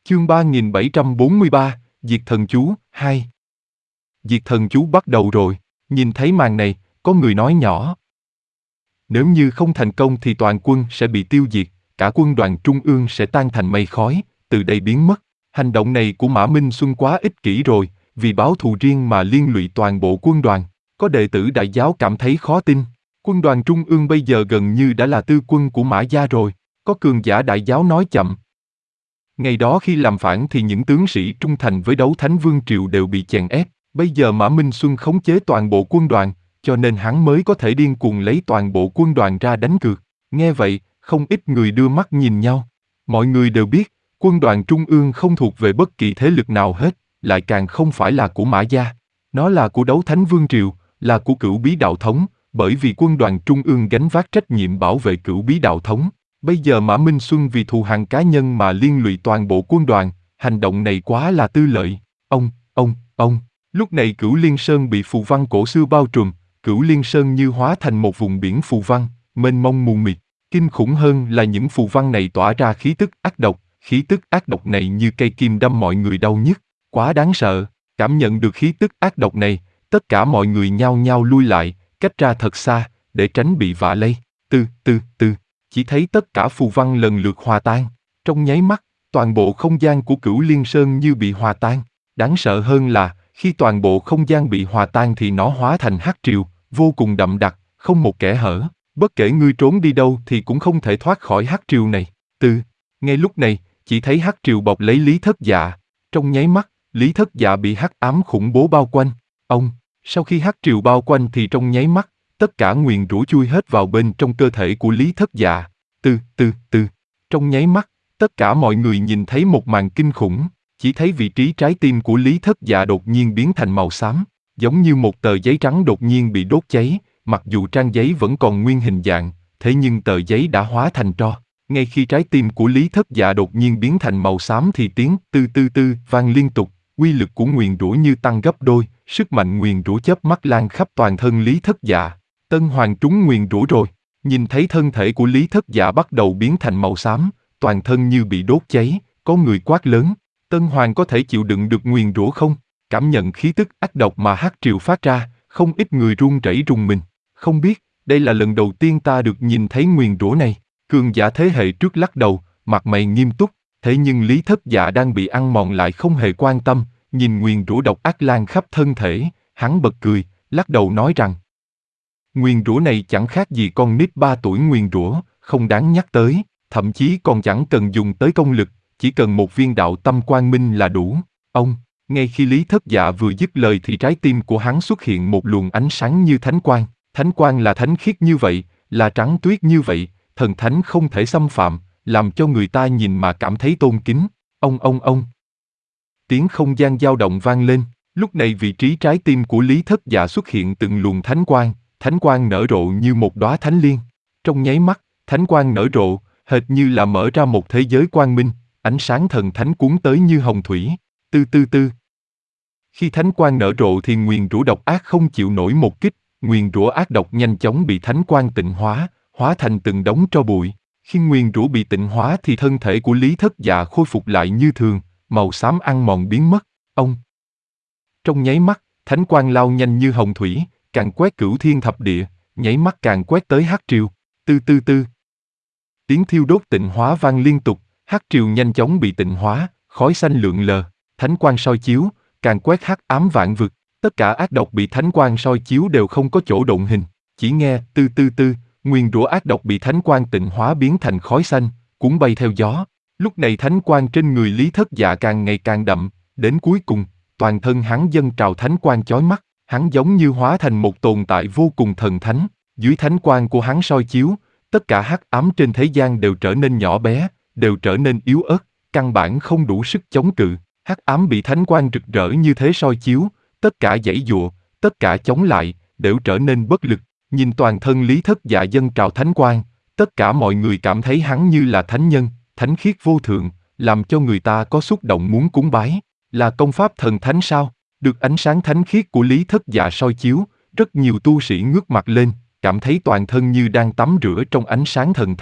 Chương 3743, Diệt thần chú, 2. Diệt thần chú bắt đầu rồi, nhìn thấy màn này, có người nói nhỏ. Nếu như không thành công thì toàn quân sẽ bị tiêu diệt, cả quân đoàn trung ương sẽ tan thành mây khói, từ đây biến mất. Hành động này của Mã Minh Xuân quá ích kỷ rồi, vì báo thù riêng mà liên lụy toàn bộ quân đoàn. Có đệ tử Đại giáo cảm thấy khó tin. Quân đoàn trung ương bây giờ gần như đã là tư quân của Mã gia rồi. Có cường giả Đại giáo nói chậm. Ngày đó khi làm phản thì những tướng sĩ trung thành với Đấu Thánh Vương Triều đều bị chèn ép. Bây giờ Mã Minh Xuân khống chế toàn bộ quân đoàn, cho nên hắn mới có thể điên cuồng lấy toàn bộ quân đoàn ra đánh cược. Nghe vậy, không ít người đưa mắt nhìn nhau. Mọi người đều biết, quân đoàn trung ương không thuộc về bất kỳ thế lực nào hết, lại càng không phải là của Mã gia. Nó là của Đấu Thánh Vương Triều, là của Cửu Bí Đạo Thống, bởi vì quân đoàn trung ương gánh vác trách nhiệm bảo vệ Cửu Bí Đạo Thống. Bây giờ Mã Minh Xuân vì thù hằn cá nhân mà liên lụy toàn bộ quân đoàn, hành động này quá là tư lợi. Ông. Lúc này Cửu Liên Sơn bị phù văn cổ xưa bao trùm, Cửu Liên Sơn như hóa thành một vùng biển phù văn, mênh mông mù mịt. Kinh khủng hơn là những phù văn này tỏa ra khí tức ác độc, khí tức ác độc này như cây kim đâm mọi người đau nhức, quá đáng sợ. Cảm nhận được khí tức ác độc này, tất cả mọi người nhao nhao lui lại, cách ra thật xa, để tránh bị vạ lây. Chỉ thấy tất cả phù văn lần lượt hòa tan. Trong nháy mắt, toàn bộ không gian của Cửu Liên Sơn như bị hòa tan. Đáng sợ hơn là, khi toàn bộ không gian bị hòa tan thì nó hóa thành hắc triều, vô cùng đậm đặc, không một kẽ hở. Bất kể ngươi trốn đi đâu thì cũng không thể thoát khỏi hắc triều này. Ngay lúc này, chỉ thấy hắc triều bọc lấy Lý Thất Dạ. Trong nháy mắt, Lý Thất Dạ bị hắc ám khủng bố bao quanh. Sau khi hắc triều bao quanh thì trong nháy mắt, tất cả nguyền rủa chui hết vào bên trong cơ thể của Lý Thất Dạ. Trong nháy mắt, tất cả mọi người nhìn thấy một màn kinh khủng, chỉ thấy vị trí trái tim của Lý Thất Dạ đột nhiên biến thành màu xám, giống như một tờ giấy trắng đột nhiên bị đốt cháy, mặc dù trang giấy vẫn còn nguyên hình dạng, thế nhưng tờ giấy đã hóa thành tro. Ngay khi trái tim của Lý Thất Dạ đột nhiên biến thành màu xám thì tiếng tư vang liên tục, uy lực của nguyền rủa như tăng gấp đôi, sức mạnh nguyền rủa chớp mắt lan khắp toàn thân Lý Thất Dạ. Tân Hoàng trúng nguyền rủa rồi. Nhìn thấy thân thể của Lý Thất Dạ bắt đầu biến thành màu xám, toàn thân như bị đốt cháy, có người quát lớn. Tân Hoàng có thể chịu đựng được nguyền rủa không? Cảm nhận khí tức ác độc mà hắc triều phát ra, không ít người run rẩy rùng mình. Không biết, đây là lần đầu tiên ta được nhìn thấy nguyền rủa này. Cường giả thế hệ trước lắc đầu, mặt mày nghiêm túc, thế nhưng Lý Thất Dạ đang bị ăn mòn lại không hề quan tâm, nhìn nguyền rủa độc ác lan khắp thân thể, hắn bật cười, lắc đầu nói rằng nguyền rủa này chẳng khác gì con nít 3 tuổi nguyền rủa, không đáng nhắc tới, thậm chí còn chẳng cần dùng tới công lực, chỉ cần một viên đạo tâm quang minh là đủ. Ngay khi Lý Thất Dạ vừa dứt lời thì trái tim của hắn xuất hiện một luồng ánh sáng như thánh quang. Thánh quang là thánh khiết như vậy, là trắng tuyết như vậy, thần thánh không thể xâm phạm, làm cho người ta nhìn mà cảm thấy tôn kính. Tiếng không gian dao động vang lên, lúc này vị trí trái tim của Lý Thất Dạ xuất hiện từng luồng thánh quang nở rộ như một đóa thánh liên. Trong nháy mắt, thánh quang nở rộ, hệt như là mở ra một thế giới quang minh, ánh sáng thần thánh cuốn tới như hồng thủy. Khi thánh quang nở rộ thì nguyền rủa độc ác không chịu nổi một kích, nguyền rủa ác độc nhanh chóng bị thánh quang tịnh hóa, hóa thành từng đống tro bụi. Khi nguyền rủa bị tịnh hóa thì thân thể của Lý Thất Dạ khôi phục lại như thường, màu xám ăn mòn biến mất. Trong nháy mắt, thánh quang lao nhanh như hồng thủy, càng quét cửu thiên thập địa, nháy mắt càng quét tới hắc triều. Tiếng thiêu đốt tịnh hóa vang liên tục, hắc triều nhanh chóng bị tịnh hóa, khói xanh lượn lờ, thánh quang soi chiếu, càng quét hắc ám vạn vực. Tất cả ác độc bị thánh quang soi chiếu đều không có chỗ động hình, chỉ nghe nguyền rủa ác độc bị thánh quang tịnh hóa biến thành khói xanh, cuốn bay theo gió. Lúc này thánh quang trên người Lý Thất Dạ càng ngày càng đậm, đến cuối cùng, toàn thân hắn dâng trào thánh quang chói mắt, hắn giống như hóa thành một tồn tại vô cùng thần thánh. Dưới thánh quang của hắn soi chiếu, tất cả hắc ám trên thế gian đều trở nên nhỏ bé, đều trở nên yếu ớt, căn bản không đủ sức chống cự. Hắc ám bị thánh quang rực rỡ như thế soi chiếu, tất cả giãy giụa, tất cả chống lại, đều trở nên bất lực. Nhìn toàn thân Lý Thất Dạ dâng trào thánh quang, tất cả mọi người cảm thấy hắn như là thánh nhân, thánh khiết vô thượng, làm cho người ta có xúc động muốn cúng bái. Là công pháp thần thánh sao? Được ánh sáng thánh khiết của Lý Thất Dạ soi chiếu, rất nhiều tu sĩ ngước mặt lên, cảm thấy toàn thân như đang tắm rửa trong ánh sáng thần thánh,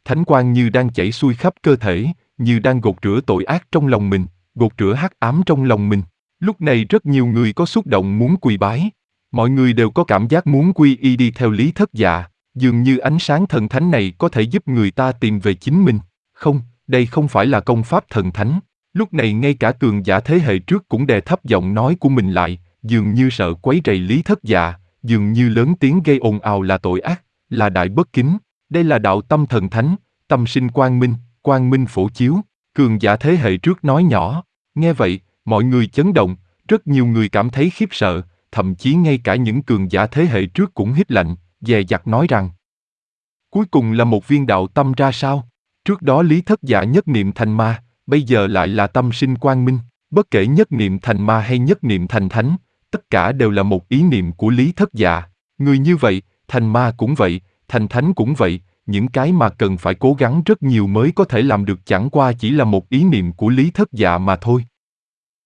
thánh quang như đang chảy xuôi khắp cơ thể, như đang gột rửa tội ác trong lòng mình, gột rửa hắc ám trong lòng mình. Lúc này rất nhiều người có xúc động muốn quỳ bái. Mọi người đều có cảm giác muốn quy y đi theo Lý Thất Dạ, dường như ánh sáng thần thánh này có thể giúp người ta tìm về chính mình. Không, đây không phải là công pháp thần thánh. Lúc này ngay cả cường giả thế hệ trước cũng đè thấp giọng nói của mình lại, dường như sợ quấy rầy Lý Thất Dạ, dường như lớn tiếng gây ồn ào là tội ác, là đại bất kính. Đây là đạo tâm thần thánh, tâm sinh quang minh phổ chiếu. Cường giả thế hệ trước nói nhỏ. Nghe vậy, mọi người chấn động, rất nhiều người cảm thấy khiếp sợ, thậm chí ngay cả những cường giả thế hệ trước cũng hít lạnh, dè dặt nói rằng: cuối cùng là một viên đạo tâm ra sao? Trước đó Lý Thất Dạ nhất niệm thành ma, bây giờ lại là tâm sinh quang minh. Bất kể nhất niệm thành ma hay nhất niệm thành thánh, tất cả đều là một ý niệm của Lý Thất Dạ. Người như vậy, thành ma cũng vậy, thành thánh cũng vậy, những cái mà cần phải cố gắng rất nhiều mới có thể làm được chẳng qua chỉ là một ý niệm của Lý Thất Dạ mà thôi.